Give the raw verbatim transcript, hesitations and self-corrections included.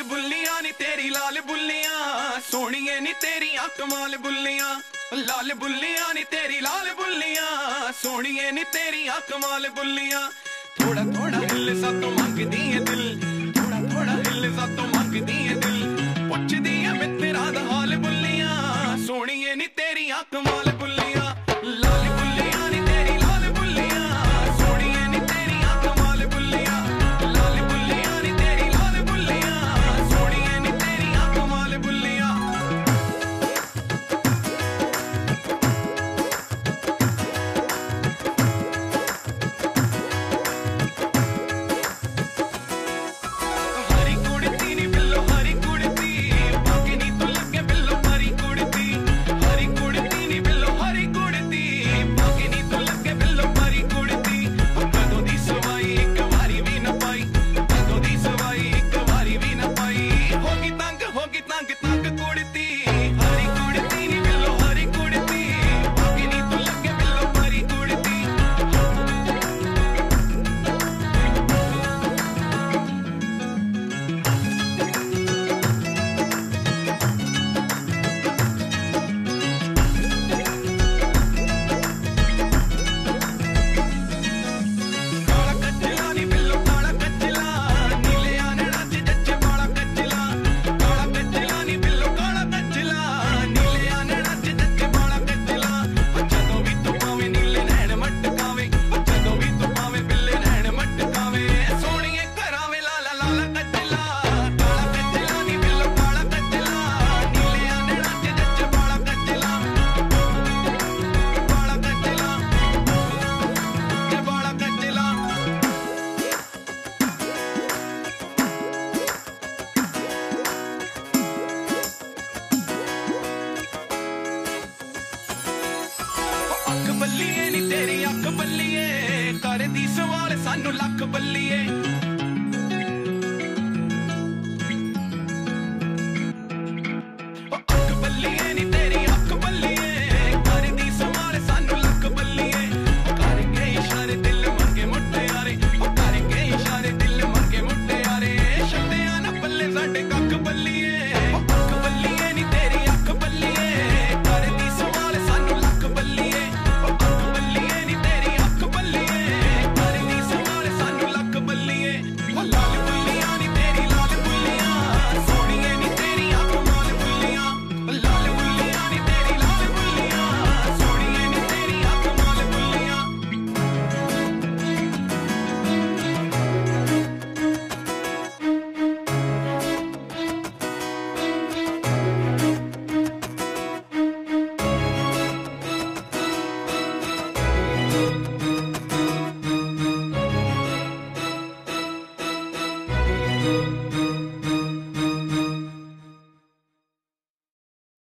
बुल्लियां नी तेरी लाल बुल्लियां सोहणिए नी तेरियां कमाल बुल्लियां लाल बुल्लियां नी तेरी लाल बुल्लियां सोहणिए नी तेरियां कमाल बुल्लियां थोड़ा थोड़ा हिल सा तो मंगदी है दिल थोड़ा थोड़ा हिल सा तो मंगदी है दिल पुछदी है मैं तेरा दा हाल बुल्लियां सोहणिए नी तेरियां कमाल बुल्लियां लाल बुल्लियां नी तेरी लाल बुल्लियां सोहणिए नी तेरियां कमाल बुल्लियां लाल बुल्लियां नी तेरी लाल बुल्लियां सोहणिए नी तेरियां कमाल बुल्लियां हरी कुड़ती नी बिल्लो हरी कुड़ती बाकी नी तू लगे बिल्लो हरी कुड़ती हरी कुड़ती नी बिल्लो हरी कुड़ती बाकी नी तू लगे बिल्लो हरी कुड़ती कदों दी सवाई एक वारी भी न पाई कदों दी सवाई एक वारी भी न पाई होगी तंग होगी तंग तंग कुड़ती हरी कुड़ती नी बिल्लो हरी कुड़ती बाकी नी तू लगे बिल्लो हरी कुड़ती काला कचला नी बिल्लो काला कचला नीले आनड़ा च जच्चे बाला कचला काला कचला नी बिल्लो काला कचला नीले आनड़ा च जच्चे बाला कचला जदों भी तू पावे नीले नैन मटकावे जदों भी तू पावे बिल्ले नैन मटकावे सोहणिए करावे लाला लाला कचला काला कचला नी बिल्लो काला कचला नीले आनड़ा च जच्चे बाला कचला बाला कचला ते बाला कचला अख बल्लीए नी तेरी अख बल्लीए करदी सवाल सानू लख बल्लीए अख बल्लीए नी तेरी अख बल्लीए करदी सवाल सानू लख बल्लीए कर के इशारे दिल मंगे मुट्टियारे कर के इशारे दिल मंगे मुट्टियारे छड्डिया ना पल्ले साडे कख बल्लीए